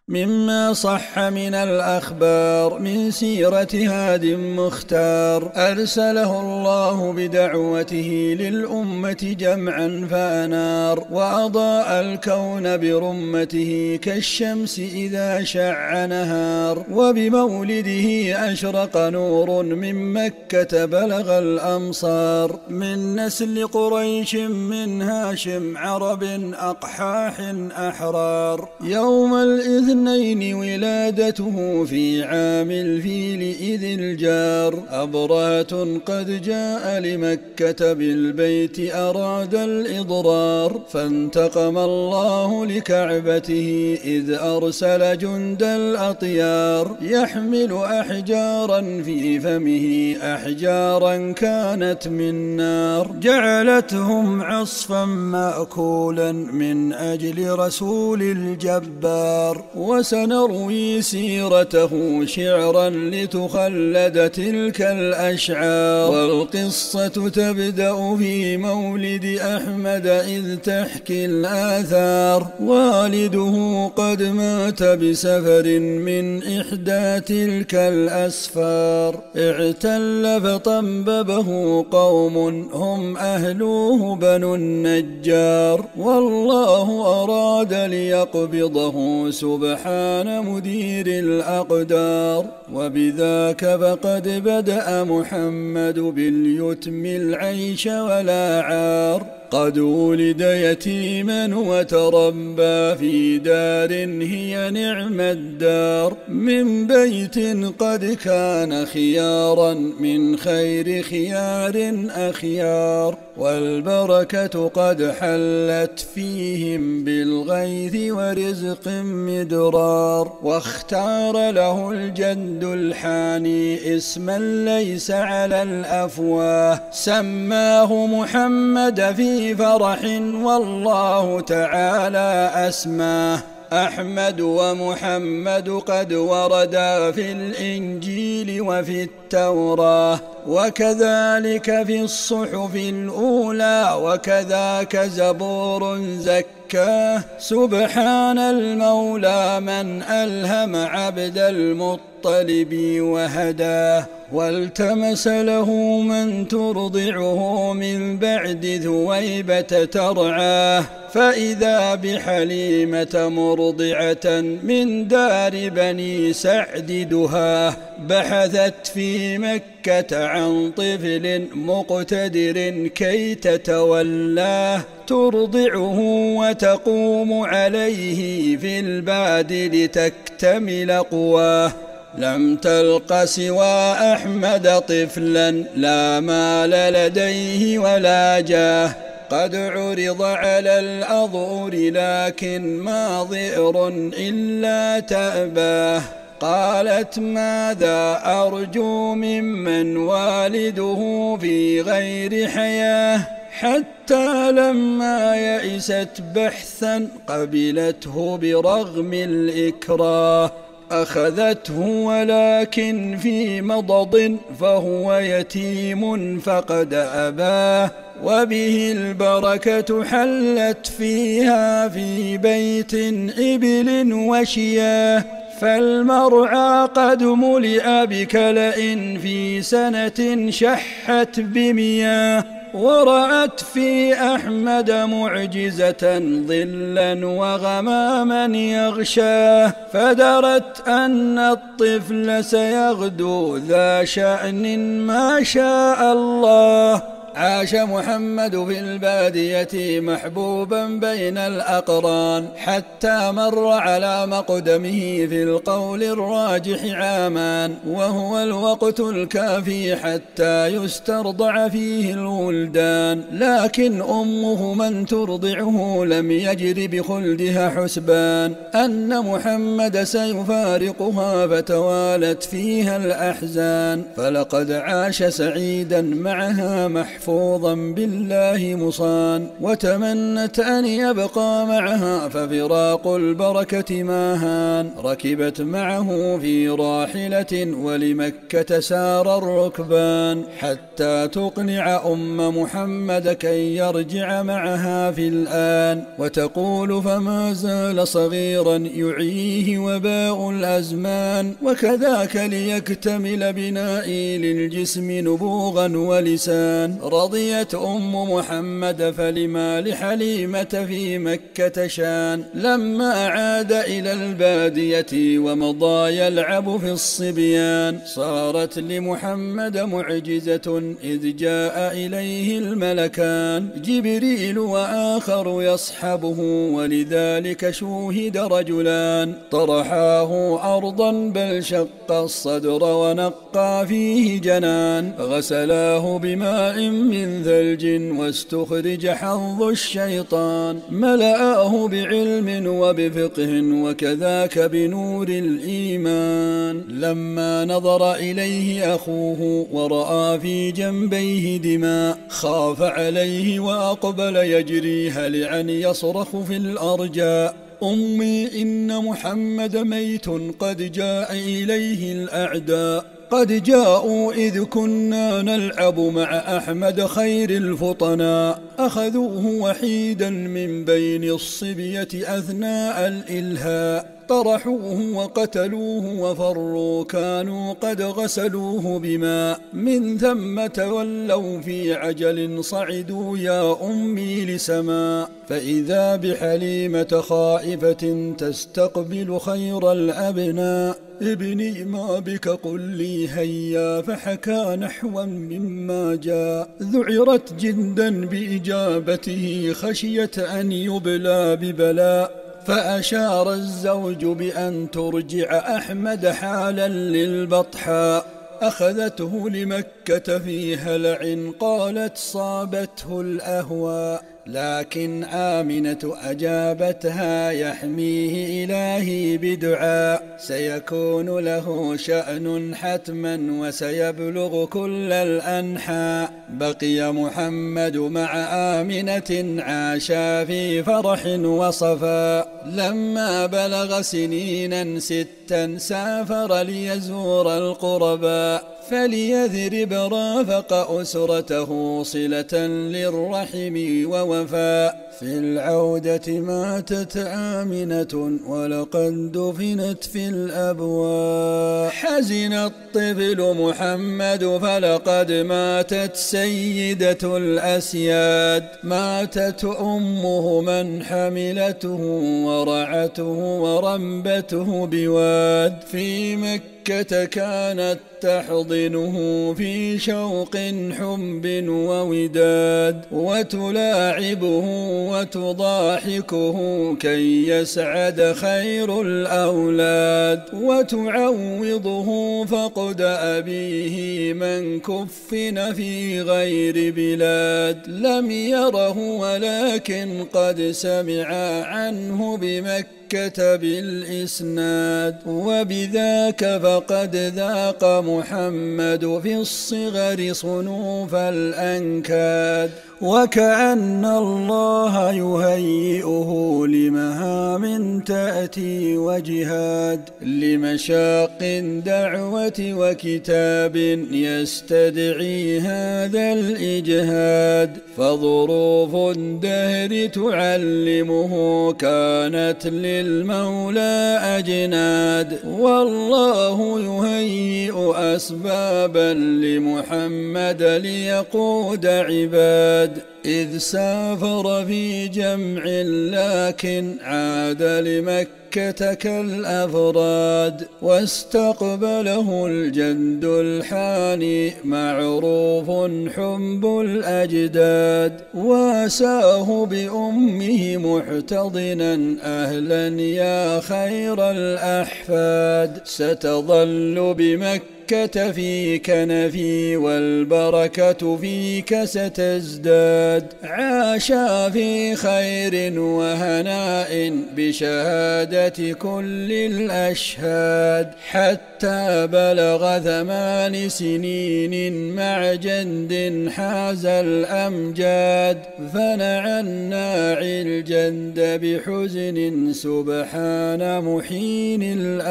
مما صح من الأخبار من سيرة هاد مختار، أرسله الله بدعوته للأمة جمعا فأنار، وأضاء الكون برمته كالشمس إذا شع نهار، وبمولده أشرق نور من مكة بلغ الأمصار، من نسل قريش من هاشم عرب أقحاح أحرار، يوم الإذن ولادته في عام الفيل إذ الجار، أبرهة قد جاء لمكة بالبيت أراد الإضرار، فانتقم الله لكعبته إذ أرسل جند الأطيار، يحمل أحجارا في فمه أحجارا كانت من نار، جعلتهم عصفا مأكولا من أجل رسول الجبار، وسنروي سيرته شعرا لتخلد تلك الأشعار، والقصة تبدأ في مولد أحمد إذ تحكي الآثار، والده قد مات بسفر من إحدى تلك الأسفار، اعتل فطنببه قوم هم أهلوه بنو النجار، والله أراد ليقبضه سبحان مدير الأقدار، وبذاك فقد بدأ محمد باليتم العيش ولا عار، قد ولد يتيما وتربى في دار هي نعم الدار، من بيت قد كان خيارا من خير خيار أخيار، والبركة قد حلت فيهم بالغيث ورزق مدرار، واختار له الجد الحاني اسما ليس على الأفواه، سماه محمد في فرح والله تعالى أسماه، أحمد ومحمد قد وردا في الإنجيل وفي التوراة، وكذلك في الصحف الأولى، وكذاك زبور زكاه، سبحان المولى من ألهم عبد المطلب وهداه، والتمس له من ترضعه من بعد ثويبة ترعاه، فإذا بحليمة مرضعة من دار بني سعد دهاه، بحثت في مكة عن طفل مقتدر كي تتولاه، ترضعه وتقوم عليه في البعد لتكتمل قواه، لم تلق سوى أحمد طفلا لا مال لديه ولا جاه، قد عرض على الأظهر لكن ما ظئر إلا تأباه، قالت ماذا أرجو ممن والده في غير حياه، حتى لما يئست بحثا قبلته برغم الإكراه، أخذته ولكن في مضض فهو يتيم فقد أباه، وبه البركة حلت فيها في بيت إبل وشياه، فالمرعى قد ملئ بكلأ في سنة شحت بمياه، ورأت في أحمد معجزة ظلا وغماما يغشاه، فدرت أن الطفل سيغدو ذا شأن ما شاء الله، عاش محمد في البادية محبوبا بين الأقران، حتى مر على مقدمه في القول الراجح عامان، وهو الوقت الكافي حتى يسترضع فيه الولدان، لكن أمه من ترضعه لم يجر بخلدها حسبان أن محمد سيفارقها، فتوالت فيها الأحزان، فلقد عاش سعيدا معها محفوظا محفوظا بالله مصان، وتمنت أن يبقى معها ففراق البركة ما هان. ركبت معه في راحلة ولمكة سار الركبان، حتى تقنع محمد كي يرجع معها في الآن، وتقول فما زال صغيرا يعيه وباء الأزمان، وكذاك ليكتمل بنائي للجسم نبوغا ولسان. رضيت محمد فلما لحليمة في مكة شان، لما عاد إلى البادية ومضى يلعب في الصبيان. صارت لمحمد معجزة إذ جاء إليه الملكان، جبريل وآخر يصحبه، ولذلك شوهد رجلان. طرحاه أرضا بل شق الصدر ونقى فيه جنان، غسلاه بماء من ثلج واستخرج حظ الشيطان. ملآه بعلم وبفقه وكذاك بنور الإيمان. لما نظر إليه أخوه ورأى في جنبيه دماء، خاف عليه وأقبل يجري هلعا يصرخ في الأرجاء: أمي إن محمد ميت قد جاء إليه الأعداء. قد جاءوا إذ كنا نلعب مع أحمد خير الفطناء، أخذوه وحيدا من بين الصبية أثناء الإلهاء، طرحوه وقتلوه وفروا، كانوا قد غسلوه بماء. من ثم تولوا في عجل صعدوا يا أمي لسماء، فإذا بحليمة خائفة تستقبل خير الأبناء. ابني ما بك قل لي هيا، فحكى نحوا مما جاء. ذعرت جدا بإجابته خشية أن يبلى ببلاء، فأشار الزوج بأن ترجع أحمد حالا للبطحاء. أخذته لمكة في هلع، قالت صابته الأهواء، لكن آمنة أجابتها يحميه إلهي بدعاء، سيكون له شأن حتما وسيبلغ كل الأنحاء. بقي محمد مع آمنة عاشا في فرح وصفاء. لما بلغ سنينا 6 سافر ليزور القرباء، فليذرب رافق أسرته صلة للرحم ووفاء. في العودة ماتت آمنة ولقد دفنت في الأبواء. حزن الطفل محمد فلقد ماتت سيدة الأسياد، ماتت أمه من حملته ورعته وربته بواد. في مكة كانت تحضنه في شوق حب ووداد، وتلاعبه وتضاحكه كي يسعد خير الأولاد، وتعوضه فقد أبيه من كفن في غير بلاد. لم يره ولكن قد سمع عنه بمكة بالإسناد، وبذاك فقد ذاق محمد في الصغر صنوف الأنكاد. وكأن الله يهيئه لمهام تأتي وجهاد، لمشاق دعوة وكتاب يستدعي هذا الإجهاد. فظروف الدهر تعلمه كانت للمولى أجناد، والله يهيئ أسبابا لمحمد ليقود عباد. إذ سافر في جمع لكن عاد لمكة كالأفراد، واستقبله الجد الحاني معروف حب الأجداد. واساه بأمه محتضنا أهلا يا خير الأحفاد، ستظل بمكة مكة فيك نفي والبركة فيك ستزداد. عاشا في خير وهناء بشهادة كل الأشهاد حتى بلغ 8 سنين مع جند حاز الأمجاد. فنعى الناعي الجند بحزن سبحان محين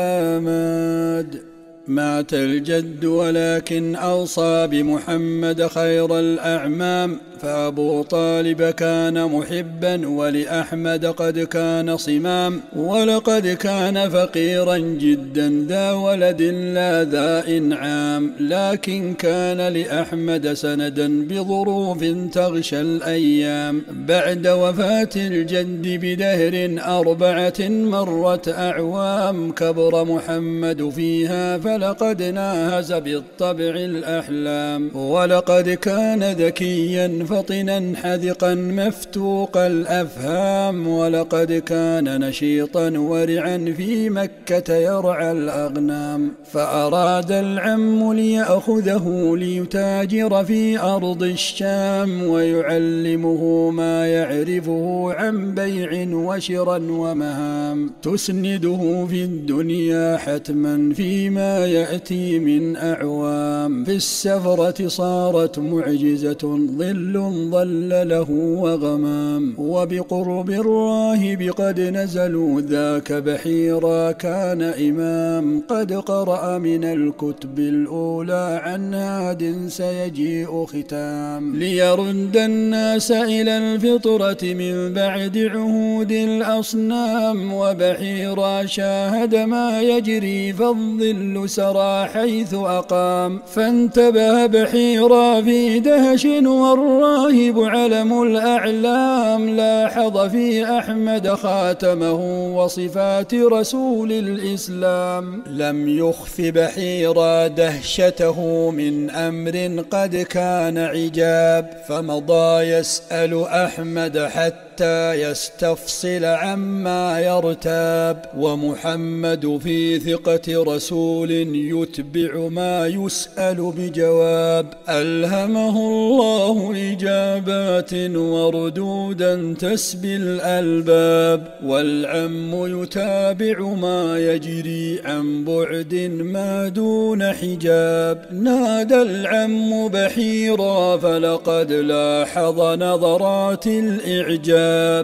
الآماد. مات الجد ولكن أوصى بمحمد خير الأعمام، فأبو طالب كان محبا ولأحمد قد كان صمام. ولقد كان فقيرا جدا ذا ولد لا ذا إنعام، لكن كان لأحمد سندا بظروف تغشى الأيام. بعد وفاة الجد بدهر 4 مرت أعوام، كبر محمد فيها فلقد ناهز بالطبع الأحلام. ولقد كان ذكيا فطنا حذقا مفتوق الأفهام، ولقد كان نشيطا ورعا في مكة يرعى الأغنام. فأراد العم ليأخذه ليتاجر في أرض الشام، ويعلمه ما يعرفه عن بيع وشرا ومهام، تسنده في الدنيا حتما فيما يأتي من أعوام. في السفرة صارت معجزة ظل ظل له وغمام، وبقرب الراهب قد نزلوا ذاك بحيرا كان إمام. قد قرأ من الكتب الأولى عن هاد سيجيء ختام، ليرد الناس إلى الفطرة من بعد عهود الأصنام. وبحيرا شاهد ما يجري فالظل سرى حيث أقام، فانتبه بحيرا في دهش والراهب علم الأعلام. لاحظ في أحمد خاتمه وصفات رسول الإسلام، لم يخف بحيرا دهشته من أمر قد كان عجاب. فمضى يسأل أحمد حتى يستفصل عما يرتاب، ومحمد في ثقة رسول يتبع ما يسأل بجواب. ألهمه الله إجابات وردودا تسبي الألباب، والعم يتابع ما يجري عن بعد ما دون حجاب. نادى العم بحيرا فلقد لاحظ نظرات الإعجاب.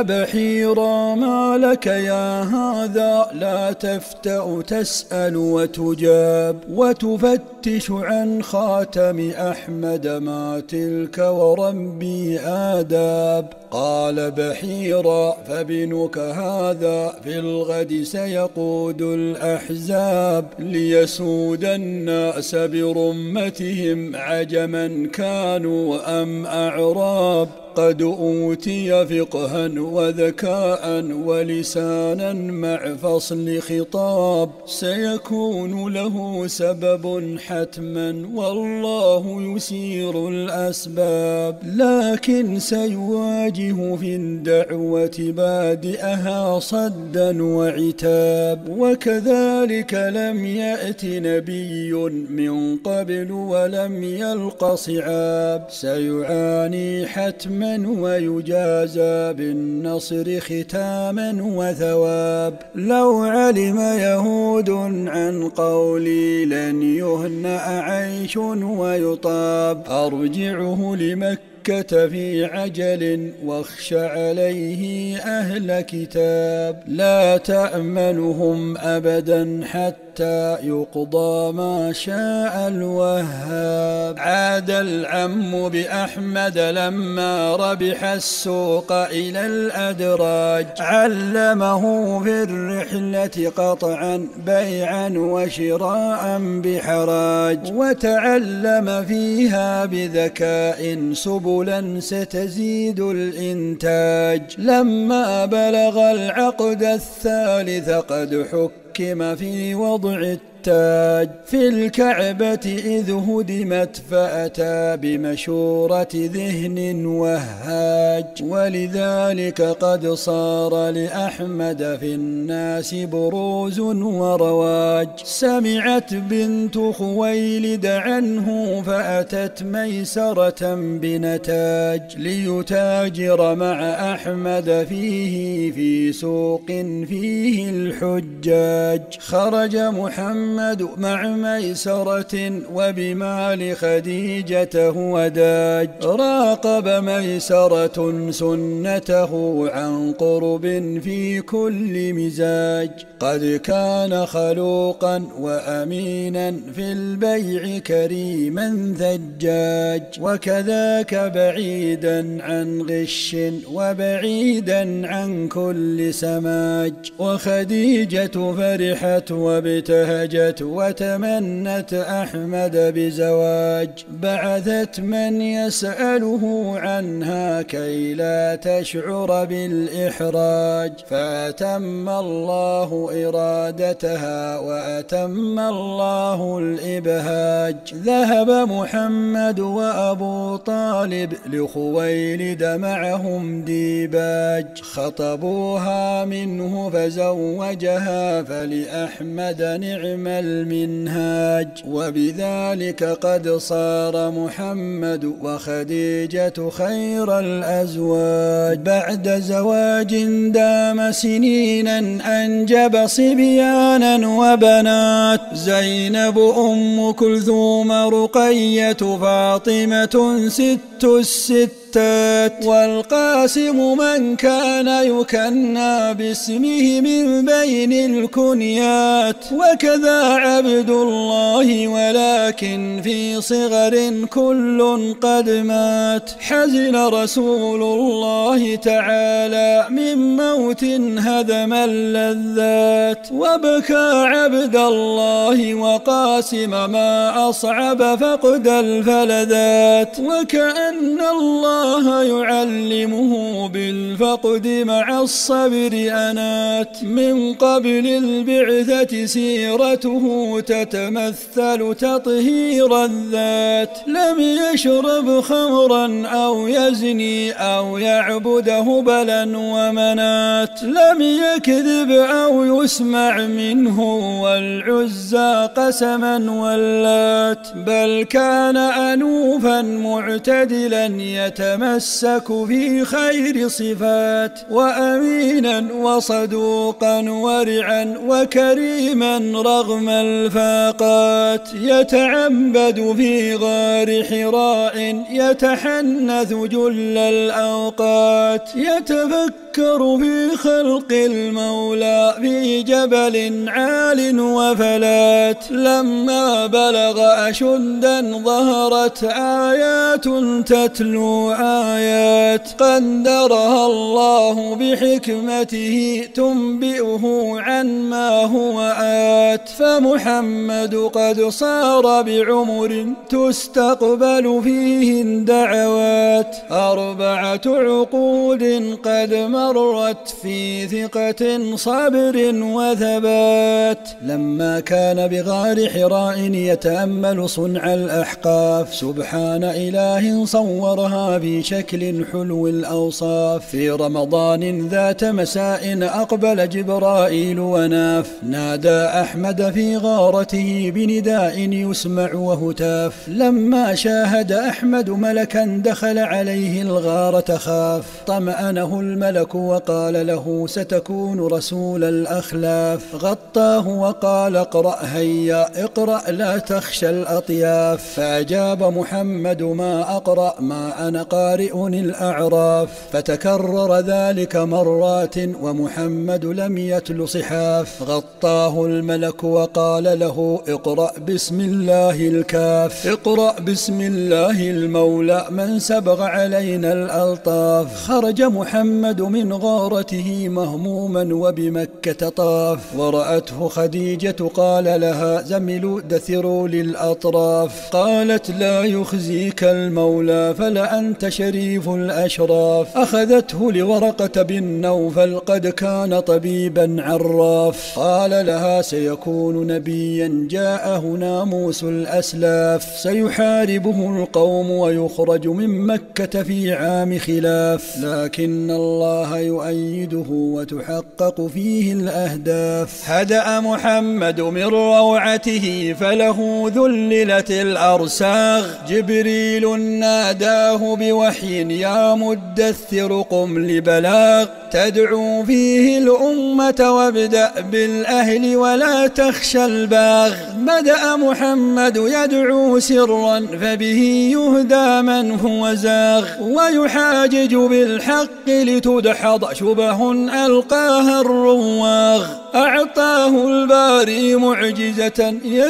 أبحيرا ما لك يا هذا لا تفتأ تسأل وتجاب، وتفتش عن خاتم أحمد ما تلك وربي آداب. قال بحيرا فابنك هذا في الغد سيقود الأحزاب، ليسود الناس برمتهم عجما كانوا أم أعراب. قد أوتي فقها وذكاء ولسانا مع فصل خطاب، سيكون له سبب حتما والله يسير الأسباب. لكن سيواجه في الدعوة بادئها صدا وعتاب، وكذلك لم يأت نبي من قبل ولم يلق صعاب. سيعاني حتما ويجازى بالنصر ختاما وثواب. لو علم يهود عن قولي لن يهنأ عيش ويطاب، أرجعه لمكة في عجل واخش عليه أهل كتاب. لا تأمنهم أبدا حتى يقضى ما شاء الوهاب. عاد العم بأحمد لما ربح السوق إلى الأدراج، علمه في الرحلة قطعا بيعا وشراء بحراج، وتعلم فيها بذكاء سبلا ستزيد الإنتاج. لما بلغ العقد الثالث قد حكم في وضع التاج في الكعبة إذ هدمت فأتى بمشورة ذهن وهاج. ولذلك قد صار لأحمد في الناس بروز ورواج. سمعت بنت خويلد عنه فأتت ميسرة بنتاج ليتاجر مع أحمد فيه في سوق فيه الحجاج. خرج محمد مع ميسرة وبمال خديجة وداج. راقب ميسرة سنته عن قرب في كل مزاج. قد كان خلوقا وأمينا في البيع كريما ثجاج. وكذاك بعيدا عن غش وبعيدا عن كل سماج. وخديجة فرحت وابتهجت وتمنت أحمد بزواج. بعثت من يسأله عنها كي لا تشعر بالإحراج. فأتم الله إرادتها وأتم الله الإبهاج. ذهب محمد وأبو طالب لخويلد معهم ديباج. خطبوها منه فزوجها فلأحمد نعم المنهاج. وبذلك قد صار محمد وخديجة خير الأزواج. بعد زواج دام سنينا أنجب صبيانا وبنات. زينب أم كلثوم رقية فاطمة ست الستات. والقاسم من كان يكنى باسمه من بين الكنيات. وكذا عبد الله ولكن في صغر كل قد مات. حزن رسول الله تعالى من موت هدم اللذات. وبكى عبد الله وقاسم ما أصعب فقد الفلذات. وكأن الله يعلمه بالفقد مع الصبر أنات. من قبل البعثة سيرته تتمثل تطهير الذات. لم يشرب خمرا أو يزني أو يعبد هبلا ومنات. لم يكذب أو يسمع منه والعزى قسما واللات. بل كان أنوفا معتدلا يتمسك في خير صفات. وأمينا وصدوقا ورعا وكريما رغم الفاقات. يتعبد في غار حراء يتحنث جل الأوقات. يتفكر في خلق المولى في جبل عال وفلات. لما بلغ أشدا ظهرت آيات تتلو آيات. قدرها الله بحكمته تنبئه عن ما هو آت. فمحمد قد صار بعمر تستقبل فيه الدعوات. 4 عقود قد مرت في ثقة صبر وثبات. لما كان بغار حراء يتأمل صنع الأحقاف. سبحان إله صورها في شكل حلو الأوصاف. في رمضان ذات مساء أقبل جبرائيل وناف. نادى أحمد في غارته بنداء يسمع وهتاف. لما شاهد أحمد ملكا دخل عليه الغارة خاف. طمأنه الملك وقال له ستكون رسول الأخلاف. غطاه وقال اقرأ هيا اقرأ لا تخشى الأطياف. فأجاب محمد ما أقرأ ما أنا قارئ الأعراف. فتكرر ذلك مرات ومحمد لم يتل صحاف. غطاه الملك وقال له اقرأ بسم الله الكاف. اقرأ بسم الله المولى من سبغ علينا الألطاف. خرج محمد من من غارته مهموما وبمكة طاف، ورأته خديجة قال لها: زملوا دثروا للأطراف. قالت: لا يخزيك المولى فلأنت شريف الأشراف. أخذته لورقة بن نوفل قد كان طبيبا عراف، قال لها: سيكون نبيا جاءه ناموس الأسلاف، سيحاربه القوم ويخرج من مكة في عام خلاف، لكن الله يؤيده وتحقق فيه الأهداف. هدأ محمد من روعته فله ذللت الأرساغ، جبريل ناداه بوحي: يا مدثر قم لبلاغ، تدعو فيه الأمة وابدأ بالأهل ولا تخشى الباغ. بدأ محمد يدعو سرا فبه يهدى من هو زاغ، ويحاجج بالحق لتدحض شبه ألقاها الرواغ. أعطاه الباري معجزة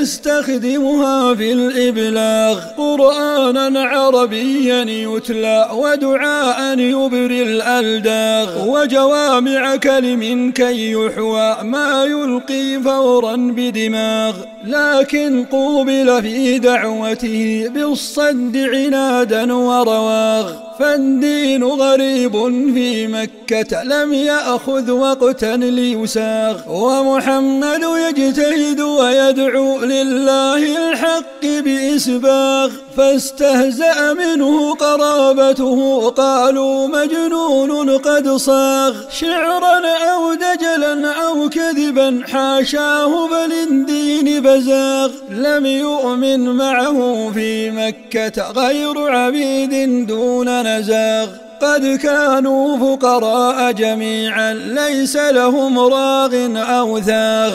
يستخدمها في الإبلاغ، قرآنا عربيا يتلى ودعاء يبري الألداغ، وجوامع كلم كي يحوى ما يلقي فورا بدماغ. لكن قوبل في دعوته بالصد عنادا ورواغ، فالدين غريب في مكة لم يأخذ وقتا ليساغ، ومحمد يجتهد ويدعو لله الحق بإسباغ. فاستهزأ منه قرابته قالوا: مجنون قد صاغ، شعرا أو دجلا أو كذبا حاشاه بل الدين بزاغ. لم يؤمن معه في مكة غير عبيد دون نزاغ، قد كانوا فقراء جميعا ليس لهم راغ أو ثاغ،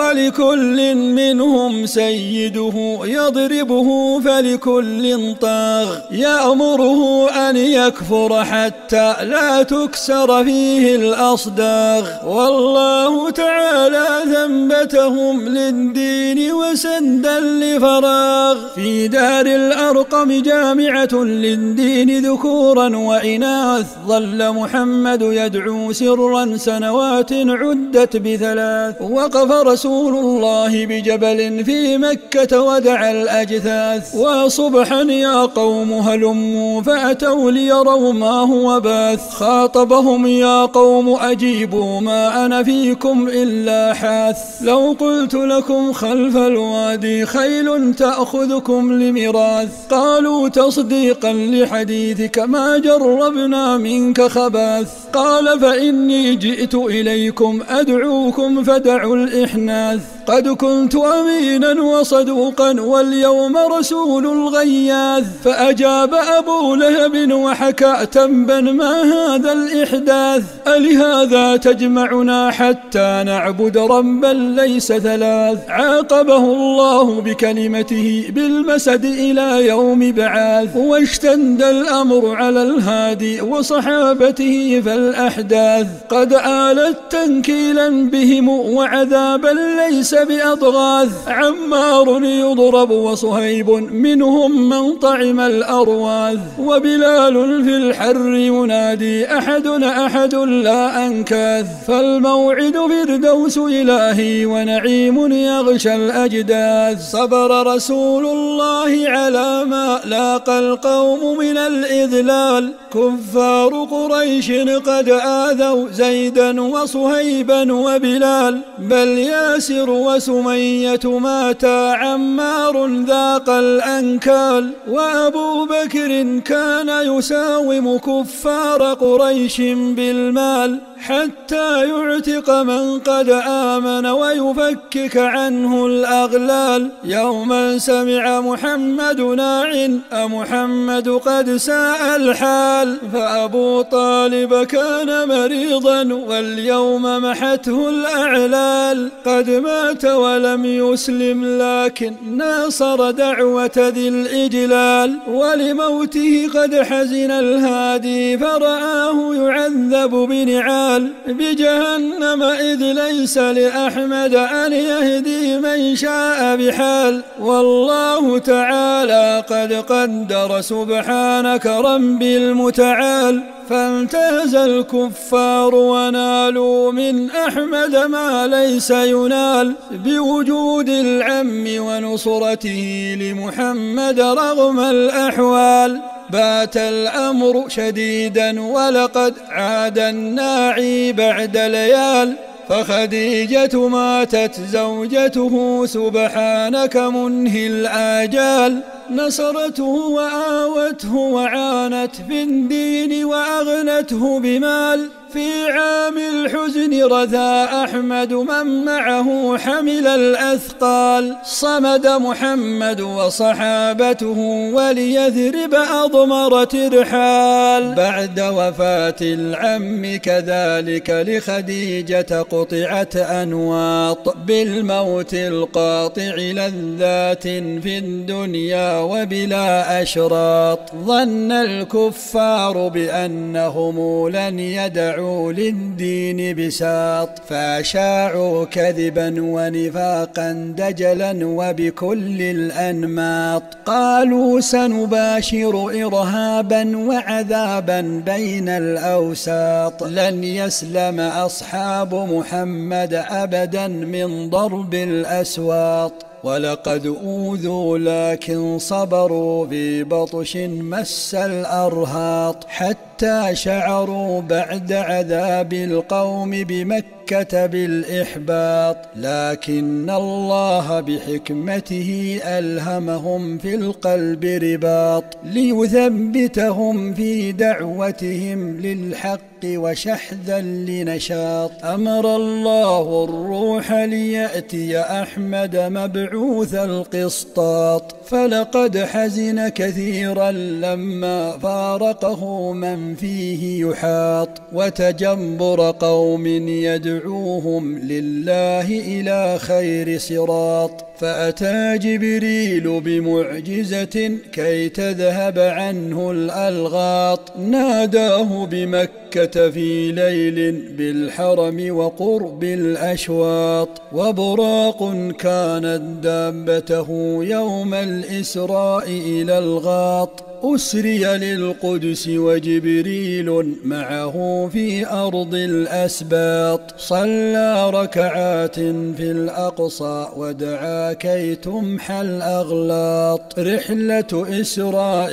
ولكل منهم سيده يضربه فلكل طاغ، يأمره أن يكفر حتى لا تكسر فيه الأصداغ. والله تعالى ثبتهم للدين وسدا لفراغ. في دار الأرقم جامعة للدين ذكورا وإناث، ظل محمد يدعو سرا سنوات عدت ب3، وقف رسول الله بجبل في مكة ودعا الأجثاث. وصبحا يا قوم هلموا فأتوا ليروا ما هو باث، خاطبهم: يا قوم أجيبوا ما أنا فيكم إلا حاث، لو قلت لكم خلف الوادي خيل تأخذكم لمراث. قالوا: تصديقا لحديثك ما جربنا منك خباث. قال: فإني جئت إليكم أدعوكم فدعوا الإحناث، قد كنت أمينا وصدوقا واليوم رسول الغياث. فأجاب أبو لهب وحكى تنبا: ما هذا الإحداث؟ ألهذا تجمعنا حتى نعبد ربا ليس ثلاث؟ عاقبه الله بكلمته بالمسد إلى يوم بعاث. واشتد الأمر على الهادي وصحابته فالأحداث قد آلت تنكيلا بهم وعذابا ليس بأضغاث. عمار يضرب وصهيب منهم من طعم الأرواث، وبلال في الحر ينادي: أحد أحد لا أنكاث. فالموعد فردوس إلهي ونعيم يغشى الأجداث. صبر رسول الله على ما لاقى القوم من الإذلال، كفار قريش قد آذوا زيدا وصهيبا وبلال، بل ياسر وسمية ماتا، عمار ذاق الأنكال. وأبو بكر كان يساوم كفار قريش بالمال حتى يعتق من قد آمن ويفكك عنه الأغلال. يوما سمع محمد ناع أمحمد قد ساء الحال، فأبو طالب كان مريضا واليوم محته الأعلال. قد مات ولم يسلم لكن ناصر دعوة ذي الإجلال، ولموته قد حزن الهادي فرآه يعذب بنعال. الرجال بجهنم، إذ ليس لأحمد أن يهدي من شاء بحال. والله تعالى قد قدر سبحان كرم المتعال، فامتاز الكفار ونالوا من أحمد ما ليس ينال، بوجود العم ونصرته لمحمد رغم الأحوال. بات الأمر شديدا ولقد عاد الناعي بعد ليال، فخديجة ماتت زوجته سبحانك منهي الآجال. نصرته وآوته وعانت في الدين وأغنته بمال، في عام الحزن رثى أحمد من معه حمل الأثقال. صمد محمد وصحابته وليثرب أضمر ترحال، بعد وفاة العم كذلك لخديجة قطعت أنواط، بالموت القاطع لذات في الدنيا وبلا أشراط. ظن الكفار بأنهم لن يدعوا للدين بساط، فأشاعوا كذبا ونفاقا دجلا وبكل الأنماط. قالوا سنباشر إرهابا وعذابا بين الأوساط، لن يسلم أصحاب محمد أبدا من ضرب الأسواط. ولقد أوذوا لكن صبروا في بطش مس الأرهاط، حتى شعروا بعد عذاب القوم بمكة بالإحباط. لكن الله بحكمته ألهمهم في القلب رباط، ليثبتهم في دعوتهم للحق وشحذا لنشاط. أمر الله الروح ليأتي أحمد مبعوث القسطاط، فلقد حزن كثيرا لما فارقه من فيه يحاط. وتجبر قوم يدعوهم لله إلى خير صراط، فأتى جبريل بمعجزة كي تذهب عنه الألغاط. ناداه بمكة في ليل بالحرم وقرب الأشواط، وبراق كانت دابته يوم الإسراء إلى الغاط. أسري للقدس وجبريل معه في أرض الأسباط، صلى ركعات في الأقصى ودعا كي تمحى الأغلاط. رحلة إسراء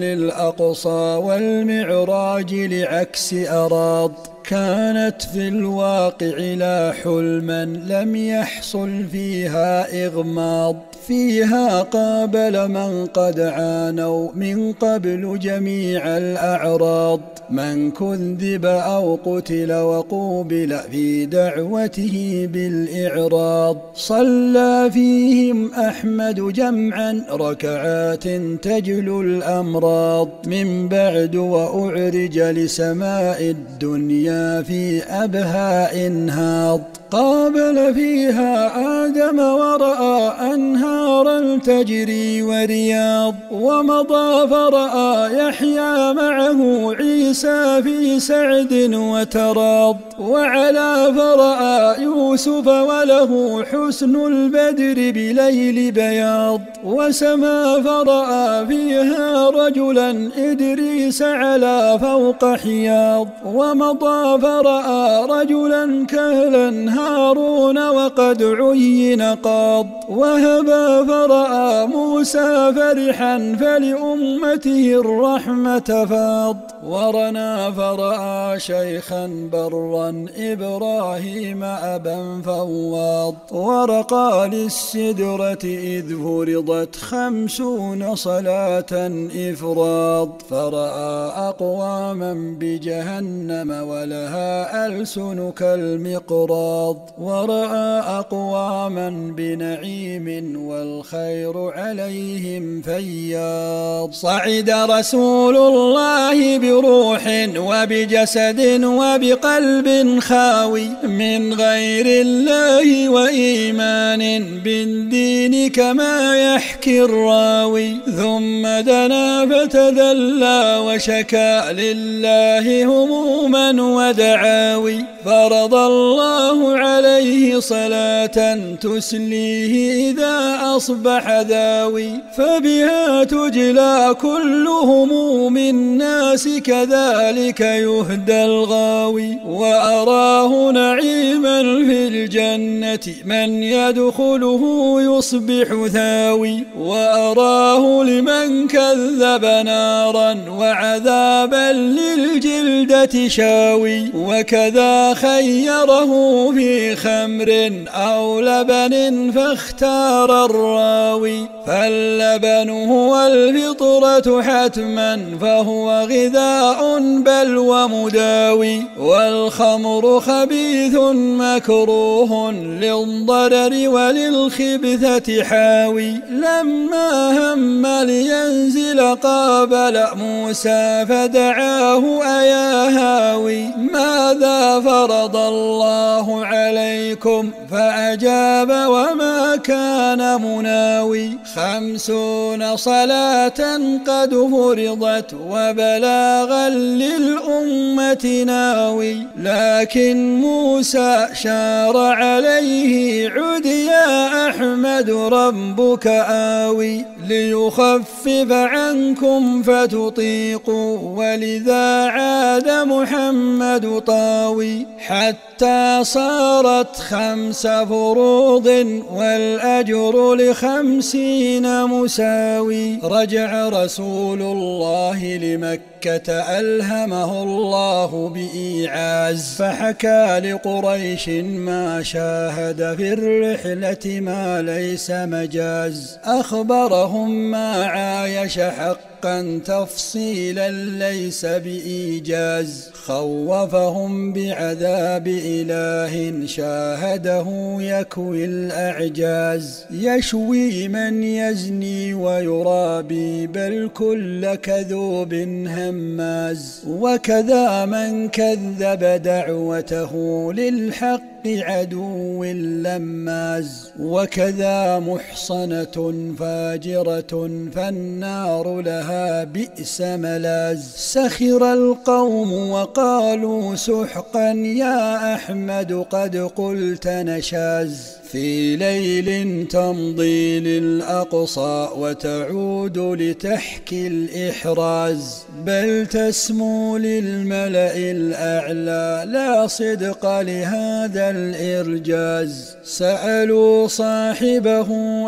للأقصى والمعراج لعكس أراض، كانت في الواقع لا حلما لم يحصل فيها إغماض. فيها قابل من قد عانوا من قبل جميع الأعراض، من كذب أو قتل وقوبل في دعوته بالإعراض. صلى فيهم أحمد جمعا ركعات تجلو الأمراض، من بعد وأعرج لسماء الدنيا في أبهى إنهاض. قابل فيها آدم ورأى أنهارا تجري ورياض، ومضى فرأى يحيى معه عيسى في سعد وتراض. وعلى فرأى يوسف وله حسن البدر بليل بياض، وسما فرأى فيها رجلا إدريس على فوق حياض. ومضى فرأى رجلا كهلا هارون وقد عين قاض. وهبى فرأى موسى فرحا فلأمته الرحمة فاض. ورنا فرأى شيخا برا إبراهيم أبا فواض. ورقى للسدرة إذ فرضت 50 صلاة إفراض، فرأى أقواما بجهنم ولها ألسن كالمقراض. ورأى أقواما بنعيم والخير عليهم فياض. صعد رسول الله بروح وبجسد وبقلب قلب خاوي من غير الله وإيمان بالدين كما يحكي الراوي. ثم دنا فتدلى وشكى لله هموما ودعاوي، فرض الله عليه صلاة تسليه إذا أصبح ذاوي، فبها تجلى كل هموم الناس كذلك يهدى الغاوي. وأراه نعيما في الجنة من يدخله يصبح ثاوي، وأراه لمن كذب نارا وعذابا للجلدة شاوي. وكذا خيره في خمر أو لبن فاختار الراوي، فاللبن هو الفطرة حتما فهو غذاء بل ومداوي، والخمر خبيث مكروه للضرر وللخبثة حاوي. لما هم لينزل قابل موسى فدعاه أيا هاوي، ماذا فرض الله عليكم؟ فأجاب وما كان مناوي، 50 صلاة قد فرضت وبلاغا للأمة ناوي. لكن موسى شار عليه عد يا أحمد ربك آوي، ليخفف عنكم فتطيقوا، ولذا عاد محمد طاوي، حتى صارت 5 فروض والأجر ل50 مساوي. رجع رسول الله لمكة ألهمه الله بإيعاز، فحكى لقريش ما شاهد في الرحلة ما ليس مجاز، أخبرهم ما عايش حقا تفصيلا ليس بإيجاز، خوفهم بعذاب إله شاهده يكوي الأعجاز، يشوي من يزني ويرابي بل كل كذوب هماز. وكذا من كذب دعوته للحق عدو لماز، وكذا محصنة فاجرة فالنار لها بئس ملاز. سخر القوم وقالوا سحقا يا أحمد قد قلت نشاز، في ليل تمضي للأقصى وتعود لتحكي الإحراز، بل تسمو للملأ الأعلى لا صدق لهذا الإرجاز. سألوا صاحبه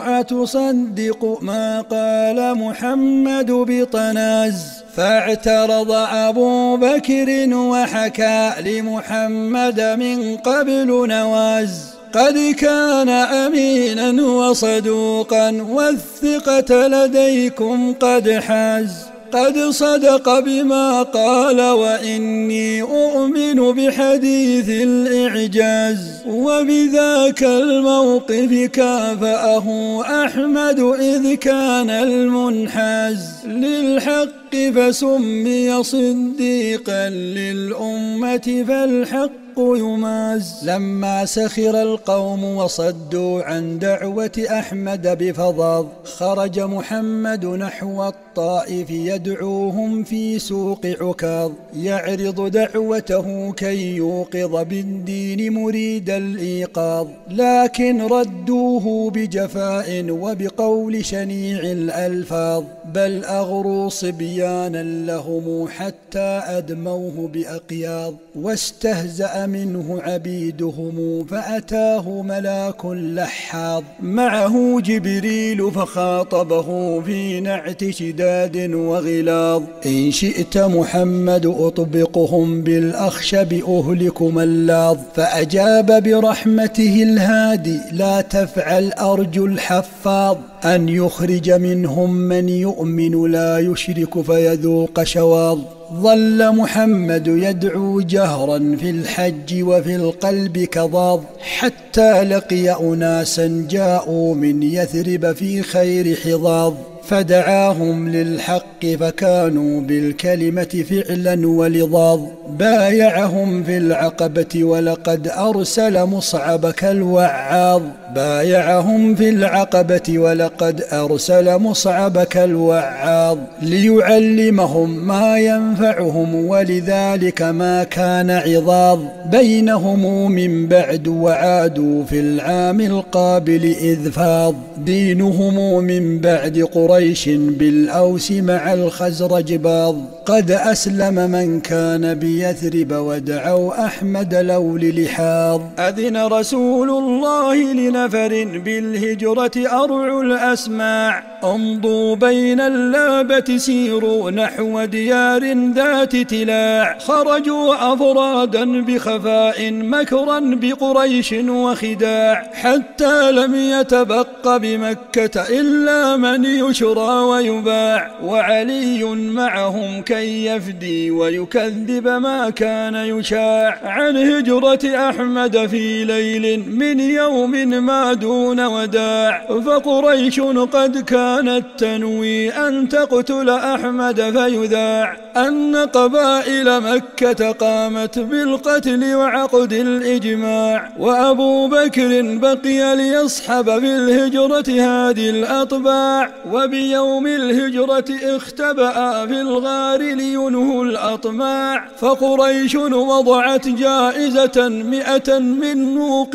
أتصدق ما قال محمد بطناز، فاعترض أبو بكر وحكى لمحمد من قبل نواز، قد كان أمينا وصدوقا والثقة لديكم قد حاز، قد صدق بما قال وإني أؤمن بحديث الإعجاز. وبذاك الموقف كافأه أحمد إذ كان المنحاز للحق فسمي صديقا للأمة فالحق يماز. لما سخر القوم وصدوا عن دعوة أحمد بفظاظ، خرج محمد نحو الطائف يدعوهم في سوق عكاظ، يعرض دعوته كي يوقظ بالدين مريد الإيقاظ، لكن ردوه بجفاء وبقول شنيع الألفاظ، بل أغروا صبيانا لهم حتى أدموه بأقياض، واستهزأ منه عبيدهم فأتاه ملاك لحاظ، معه جبريل فخاطبه في نعت شداد وغلاظ، إن شئت محمد أطبقهم بالأخشب أهلك ملاظ، فأجاب برحمته الهادي لا تفعل أرجو الحفاظ، أن يخرج منهم من يؤمن لا يشرك فيذوق شواظ. ظل محمد يدعو جهرا في الحج وفي القلب كظاظ، حتى لقي أناسا جاءوا من يثرب في خير حظاظ، فدعاهم للحق فكانوا بالكلمة فعلا ولضاض. بايعهم في العقبة ولقد أرسل مصعب كالوعاظ. بايعهم في العقبة ولقد أرسل مصعب كالوعاظ ليعلمهم ما ينفعهم، ولذلك ما كان عظاظ بينهم من بعد، وعادوا في العام القابل إذ فاض دينهم من بعد قريش بالأوس مع الخزرج باض. قد أسلم من كان بيثرب ودعوا أحمد لو للحاض. أذن رسول الله لنفر بالهجرة أرعوا الأسماع، امضوا بين اللابة سيروا نحو ديار ذات تلاع. خرجوا أفرادا بخفاء مكرا بقريش وخداع، حتى لم يتبق بمكة إلا من يشرى ويباع. وعلي معهم كي يفدي ويكذب ما كان يشاع، عن هجرة أحمد في ليل من يوم ما دون وداع. فقريش قد كانت تنوي أن تقتل أحمد فيذاع، أن قبائل مكة قامت بالقتل وعقد الإجماع. وأبو بكر بقي ليصحب بالهجرة هذه الأطباع، وبيوم الهجرة اختبأ في الغار لينهوا الأطماع. فقريش وضعت جائزة 100 من نوق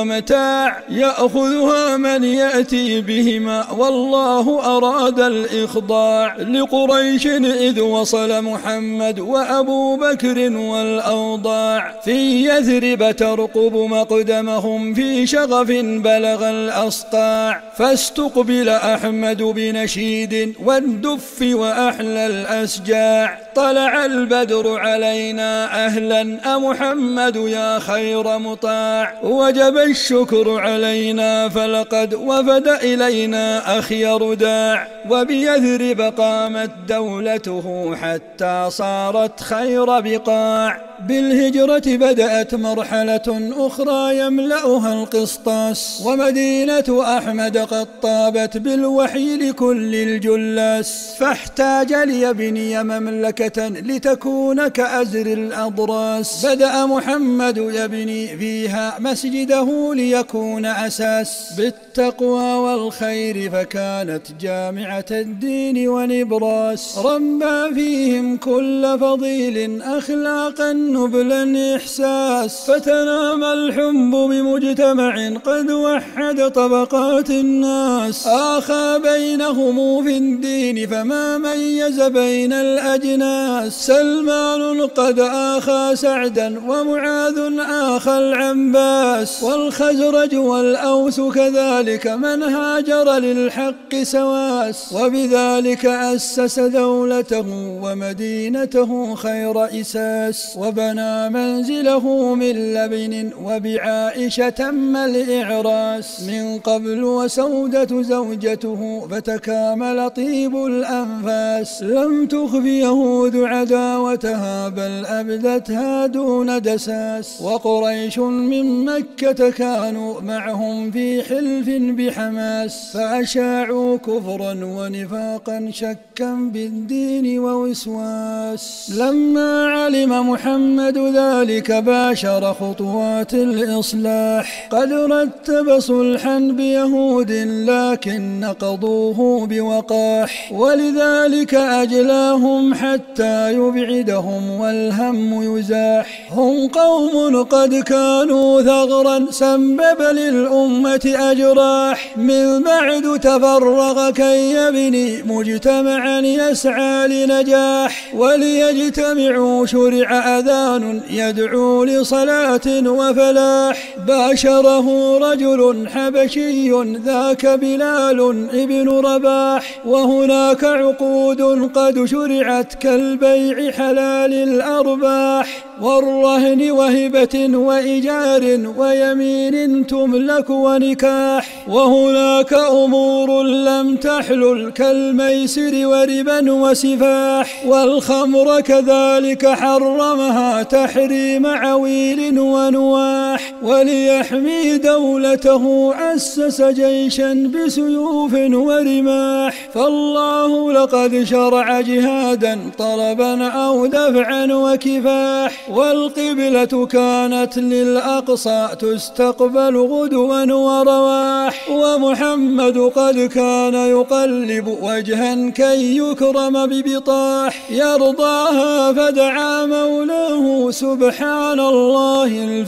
ومتاع، يأخذها من يأتي بهما والله أراد الإخضاع. لقريش إذ وصل محمد وأبو بكر والأوضاع، في يثرب ترقب مقدمهم في شغف بلغ الأسطاع. فاستقبل أحمد بنشيد والدف وأحلى الأسجاع، طلع البدر علينا أهلا أمحمد يا خير مطاع. وجب الشكر علينا فلقد وفد إلينا أخير داع، وبيثرب قامت دولته حتى صارت خير بقاع. بالهجرة بدأت مرحلة أخرى يملأها القسطاس، ومدينة أحمد قد طابت بالوحي لكل الجلاس. فاحتاج ليبني مملكة لتكون كأزر الأضراس، بدأ محمد يبني فيها مسجده ليكون أساس بالتقوى والخير، فكانت جامعة الدين ونبراس. ربى فيهم كل فضيل أخلاقا نبلا إحساس، فتنام الحب بمجتمع قد وحد طبقات الناس. آخى بينهم في الدين فما ميز بين الأجناس، سلمان قد آخى سعدا ومعاذ آخى العنباس. والخزرج والأوس كذلك من هاجر للحق سواس، وبذلك أسس دولته ومدينته خير إساس. وبنى منزله من لبن وبعائش تم الإعراس، من قبل وسودة زوجته فتكامل طيب الأنفاس. لم تخف يهود عداوتها بل أبدتها دون دساس. وقريش من مكة كانوا معهم في حلف بحماس، فأشاعوا كفرا ونفاقا شكا بالدين ووسواس. لما علم محمد ذلك باشر خطوات الإصلاح، قد رتب صلحا بيهود لكن نقضوه بوقاح. ولذلك أجلاهم حتى يبعدهم والهم يزاح. هم قوم قد كانوا ثغرا سبب للأمة أجراح، من بعد تفرغ كي يبني مجتمعا يسعى لنجاح. وليجتمعوا شرع أذان يدعو لصلاة وفلاح، باشره رجل حبشي ذاك بلال ابن رباح. وهناك عقود قد شرعت كالبيع حلال الأرباح، والرهن وهبة وإيجار ويمين تملك ونكاح. وهناك أمور لم تحلل كالميسر وربا وسفاح، والخمر كذلك حرمها رأى تحريم عويل ونواح، وليحمي دولته أسس جيشا بسيوف ورماح. فالله لقد شرع جهادا طلبا أو دفعا وكفاح، والقبلة كانت للأقصى تستقبل غدوا ورواح. ومحمد قد كان يقلب وجها كي يكرم ببطاح، يرضاها فدعا مولاه سبحان الله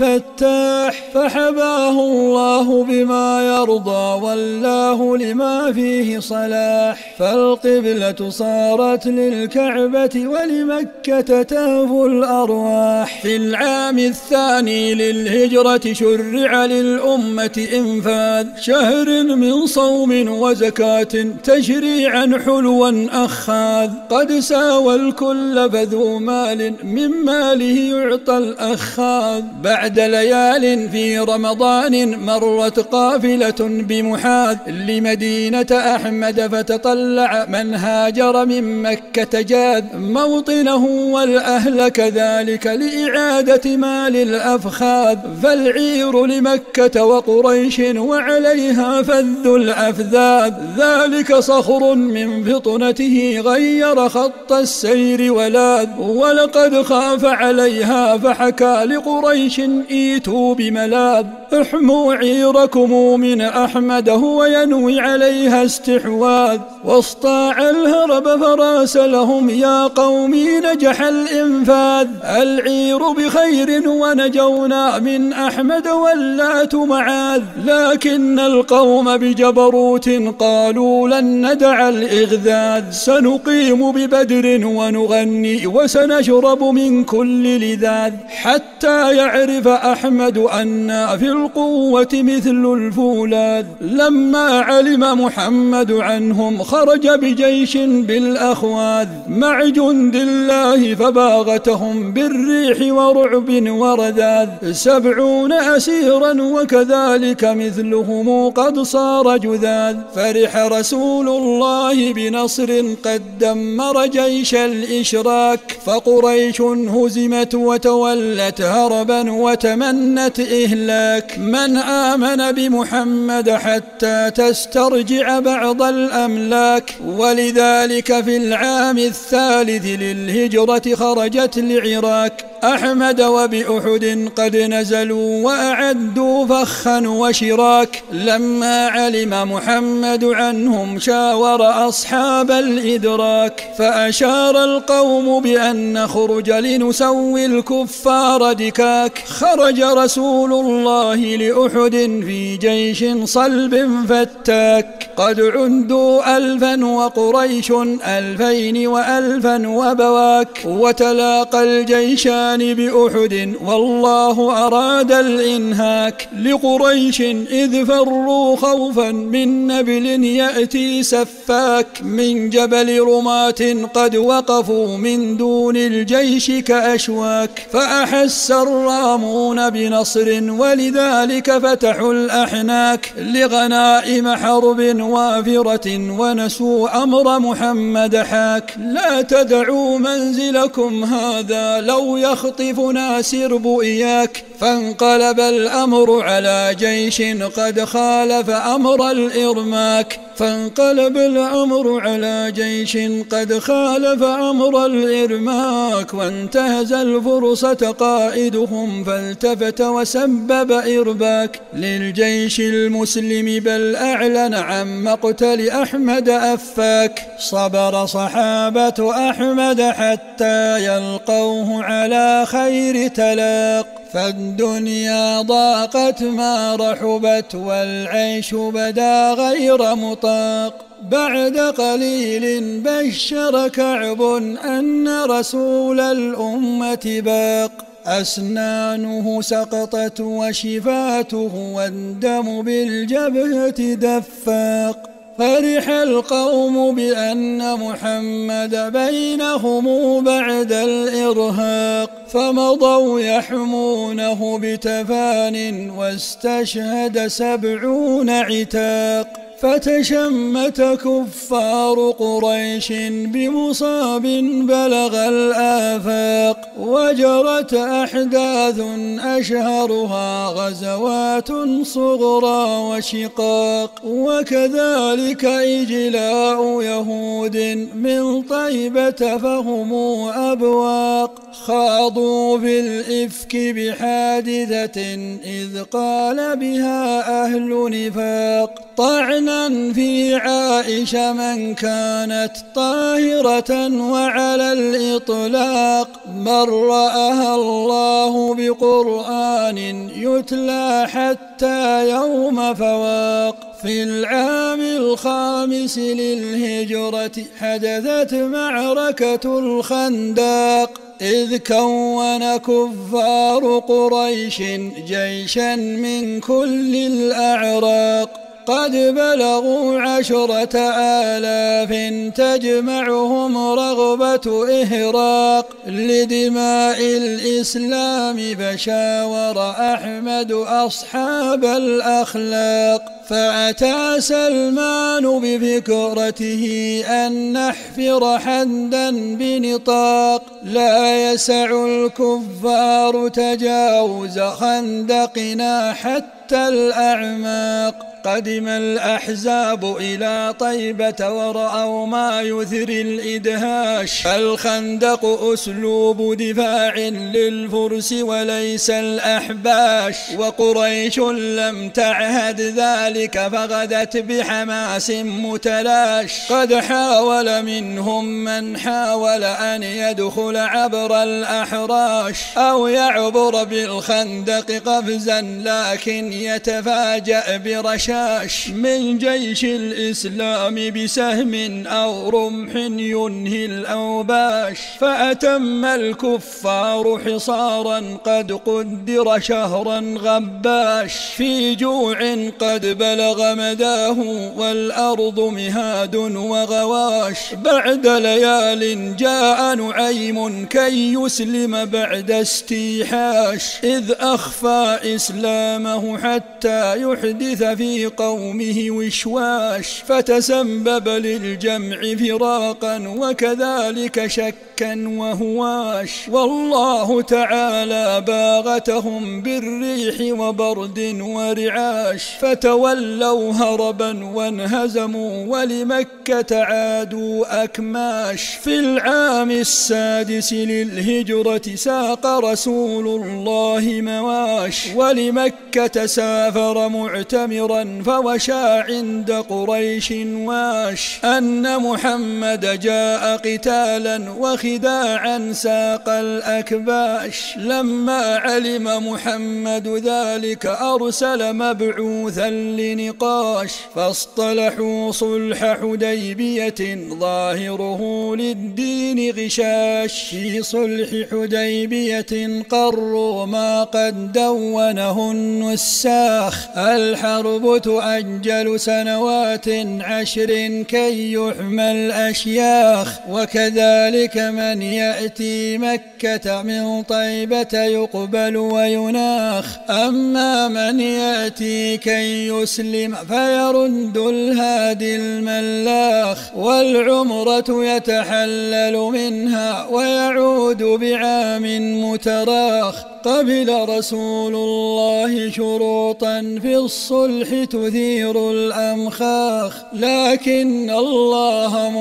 الفتاح، فحباه الله بما يرضى والله لما فيه صلاح. فالقبلة صارت للكعبة ولمكة تهفو الأرواح. في العام الثاني للهجرة شرع للأمة إنفاذ شهر من صوم وزكاة تشريعا حلوا أخاذ، قد ساوى الكل فذو مال من ماله يعطى الأخاذ. بعد ليال في رمضان مرت قافلة بمحاذ لمدينة أحمد، فتطلع من هاجر من مكة جاذ موطنه والأهل كذلك لإعادة مال الأفخاذ. فالعير لمكة وقريش وعليها فذ الأفذاذ، ذلك صخر من فطنته غير خط السير ولاذ. ولقد خاف عليها فحكى لقريش ايتوا بملاذ، احموا عيركم من أحمد هو ينوي عليها استحواذ. واصطاع الهرب فراس لهم يا قومي نجح الإنفاذ، العير بخير ونجونا من أحمد واللات معاذ. لكن القوم بجبروت قالوا لن ندع الإغذاذ، سنقيم ببدر ونغني وسنشرب من كل لذاذ، حتى يعرف أحمد أنا في القوة مثل الفولاذ. لما علم محمد عنهم خرج بجيش بالأخواذ مع جند الله، فباغتهم بالريح ورعب ورذاذ 70 أسيرا وكذلك مثلهم قد صار جذاذ. فرح رسول الله بنصر قد دمر جيش الإشراك، فقريش هزمت وتولت هربا وتمنت إهلاك من آمن بمحمد حتى تسترجع بعض الأملاك. ولذلك في العام الثالث للهجرة خرجت لعراك أحمد وبأحد قد نزلوا وأعدوا فخا وشراك. لما علم محمد عنهم شاور أصحاب الإدراك، فأشار القوم بأن نخرج لنسوي الكفار دكاك. خرج رسول الله لأحد في جيش صلب فتاك، قد عندوا 1000 وقريش 2000 و1000 وبواك. وتلاقى الجيشان بأحد والله أراد الإنهاك لقريش إذ فروا خوفا من نبل يأتي سفاك. من جبل رماة قد وقفوا من دون الجيش كأشواك، فأحس الرامون بنصر ولذلك فتحوا الأحناك لغنائم حرب وافرة ونسوا أمر محمد حاك. لا تدعوا منزلكم هذا لو يخطفنا سرب إياك، فانقلب الأمر على جيش قد خالف أمر الإرماك. فانقلب الأمر على جيش قد خالف أمر الإرماك، وانتهز الفرصة قائدهم فالتفت وسبب إرباك للجيش المسلم، بل أعلن عن مقتل أحمد أفاك. صبر صحابة أحمد حتى يلقوه على خير تلاق، فالدنيا ضاقت ما رحبت والعيش بدا غير مطاق. بعد قليل بشر كعب أن رسول الأمة باق، أسنانه سقطت وشفاته والدم بالجبهة دفاق. فرح القوم بأن محمد بينهم بعد الإرهاق، فمضوا يحمونه بتفان واستشهد 70 عتاق. فتشمت كفار قريش بمصاب بلغ الآفاق، وجرت أحداث أشهرها غزوات صغرى وشقاق، وكذلك إجلاء يهود من طيبة فهم أبواق، خاضوا في الإفك بحادثة إذ قال بها أهل نفاق، طعنا في عائشة من كانت طاهرة وعلى الإطلاق برأها الله بقرآن يتلى حتى يوم فواق. في العام الخامس للهجرة حدثت معركة الخندق، إذ كون كفار قريش جيشا من كل الأعراق، قد بلغوا 10,000 تجمعهم رغبة إهراق لدماء الإسلام، فشاور أحمد أصحاب الأخلاق، فأتى سلمان بفكرته أن نحفر حدا بنطاق لا يسع الكفار تجاوز خندقنا حتى الأعماق. قدم الأحزاب إلى طيبة ورأوا ما يثر الإدهاش، فالخندق أسلوب دفاع للفرس وليس الأحباش، وقريش لم تعهد ذلك فغدت بحماس متلاش، قد حاول منهم من حاول أن يدخل عبر الأحراش أو يعبر بالخندق قفزا، لكن يتفاجأ برشاش من جيش الإسلام بسهم أو رمح ينهي الأوباش، فأتم الكفار حصارا قد قدر شهرا غباش، في جوع قد بلغ مداه والأرض مهاد وغواش. بعد ليال جاء نعيم كي يسلم بعد استيحاش، إذ أخفى إسلامه حتى يحدث في قومه وشواش، فتسبب للجمع فراقا وكذلك شكا وهواش، والله تعالى باغتهم بالريح وبرد ورعاش، فتولوا هربا وانهزموا ولمكة عادوا أكماش. في العام السادس للهجرة ساق رسول الله مواش، ولمكة سافر معتمرا فوشى عند قريش واش، أن محمد جاء قتالا وخداعا ساق الأكباش. لما علم محمد ذلك أرسل مبعوثا لنقاش، فاصطلحوا صلح حديبية ظاهره للدين غشاش. في صلح حديبية قروا ما قد دونه النساخ، الحرب تؤجل سنوات 10 كي يحمى الأشياخ، وكذلك من يأتي مكة من طيبة يقبل ويناخ، أما من يأتي كي يسلم فيرد الهادي الملاخ، والعمرة يتحلل منها ويعود بعام متراخ. قبل رسول الله شروطا في الصلح تثير الأمخاخ، لكن الله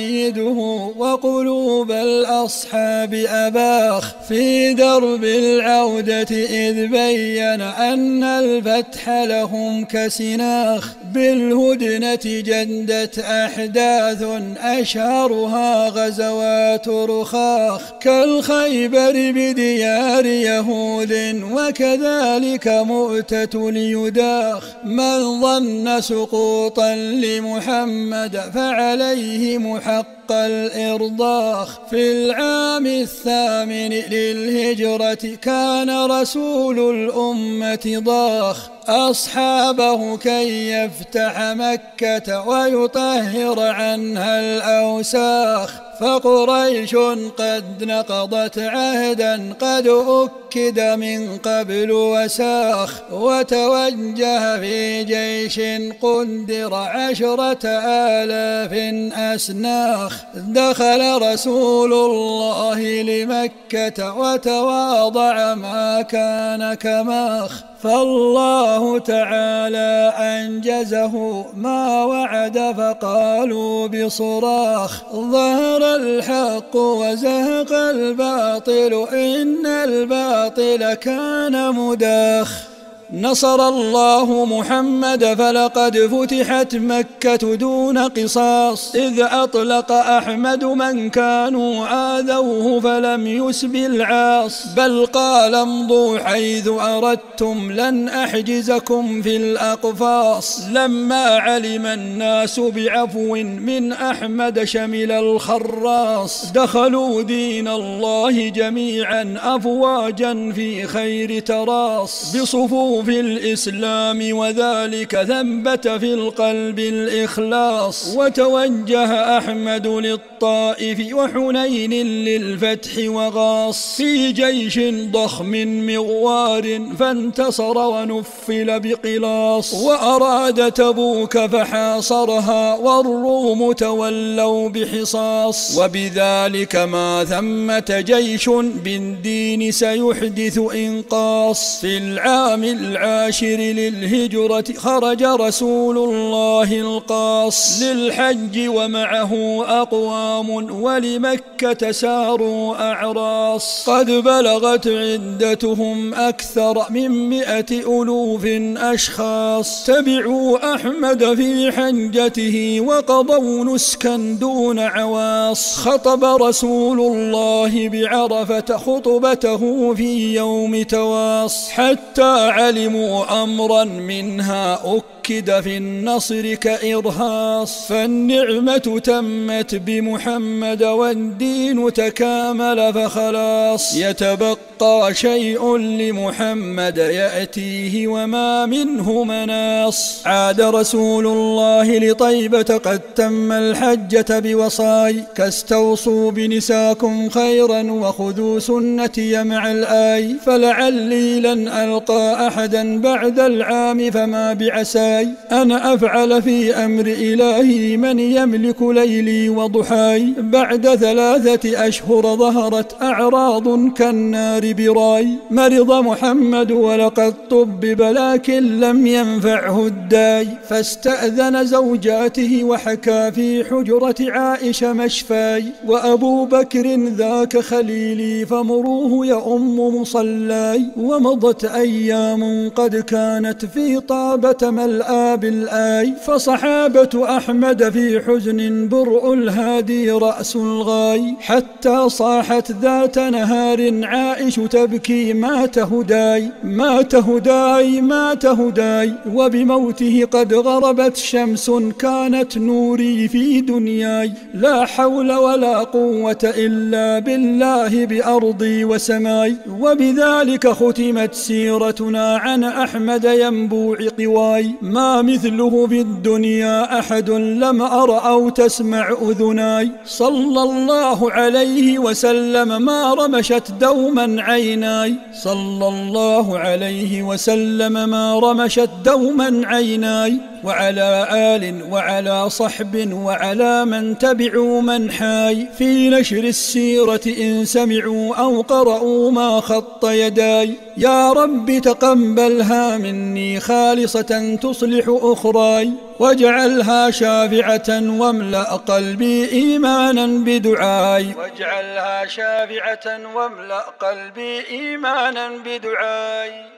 مؤيده وقلوب الأصحاب أباخ. في درب العودة إذ بين أن الفتح لهم كسناخ، بالهدنة جدت أحداث أشهرها غزوات رخاخ، كالخيبر بديار يهود وكذلك مؤتة ليداخ. من ظن سقوطا لمحمد فعليه محق الإرضاخ. في العام الثامن للهجرة كان رسول الأمة ضاخ أصحابه كي يفتح مكة ويطهر عنها الأوساخ، فقريش قد نقضت عهدا قد أكد من قبل وساخ، وتوجه في جيش قدر 10,000 أسناخ. دخل رسول الله لمكة وتواضع ما كان كماخ، فالله تعالى أنجزه ما وعد، فقالوا بصراخ ظهر الحق وزهق الباطل إن الباطل كان مداخ. نصر الله محمد فلقد فتحت مكة دون قصاص، إذ أطلق أحمد من كانوا آذوه فلم يسب العاص، بل قال امضوا حيث أردتم لن أحجزكم في الأقفاص. لما علم الناس بعفو من أحمد شمل الخراص، دخلوا دين الله جميعا أفواجا في خير تراص، بصفوف في الإسلام وذلك ثبت في القلب الإخلاص. وتوجه أحمد للطائف وحنين للفتح وغاص، في جيش ضخم مغوار فانتصر ونفل بقلاص، وأراد تبوك فحاصرها والروم تولوا بحصاص. وبذلك ما ثمة جيش بالدين سيحدث إنقاص. في العام العاشر للهجرة خرج رسول الله القاص للحج ومعه أقوام، ولمكة ساروا أعراص، قد بلغت عدتهم أكثر من 100,000 أشخاص. تبعوا أحمد في حجته وقضوا نسكا دون عواص. خطب رسول الله بعرفة خطبته في يوم تواص، حتى علموا أمرا منها أكد في النصر كإرهاص. فالنعمة تمت بمحمد والدين تكامل فخلاص، يتبقى شيء لمحمد يأتيه وما منه مناص. عاد رسول الله لطيبة قد تم الحجة بوصاي، كاستوصوا بنساكم خيرا وخذوا سنتي مع الآي، فلعلي لن ألقى أحدا بعد العام فما بعساي أن أفعل في أمر إلهي من يملك ليلي وضحاي. بعد 3 أشهر ظهرت أعراض كالنار براي، مرض محمد ولقد طبب لكن لم ينفعه الداي، فاستأذن زوجاته وحكى في حجرة عائشة مشفاي. وأبو بكر ذاك خليلي فمروه يؤم مصلاي. ومضت أيام قد كانت في طابة ملآ بالآي، فصحابة أحمد في حزن برء الهادي رأس الغاي، حتى صاحت ذات نهار عائش تبكي مات هداي مات هداي مات هداي، وبموته قد غربت شمس كانت نوري في دنياي. لا حول ولا قوة إلا بالله بأرضي وسماي. وبذلك ختمت سيرتنا عن أحمد ينبوع قواي، ما مثله في الدنيا أحد لم أر أو تسمع أذناي. صلى الله عليه وسلم ما رمشت دوما عيناي، صلى الله عليه وسلم ما رمشت دوما عيناي. وعلى آل وعلى صحب وعلى من تبعوا منحاي، في نشر السيرة إن سمعوا أو قرأوا ما خط يداي. يا رب تقبلها مني خالصة تصلح أخراي، واجعلها شافعة واملأ قلبي إيمانا بدعاي، واجعلها شافعة واملأ قلبي إيمانا بدعاي.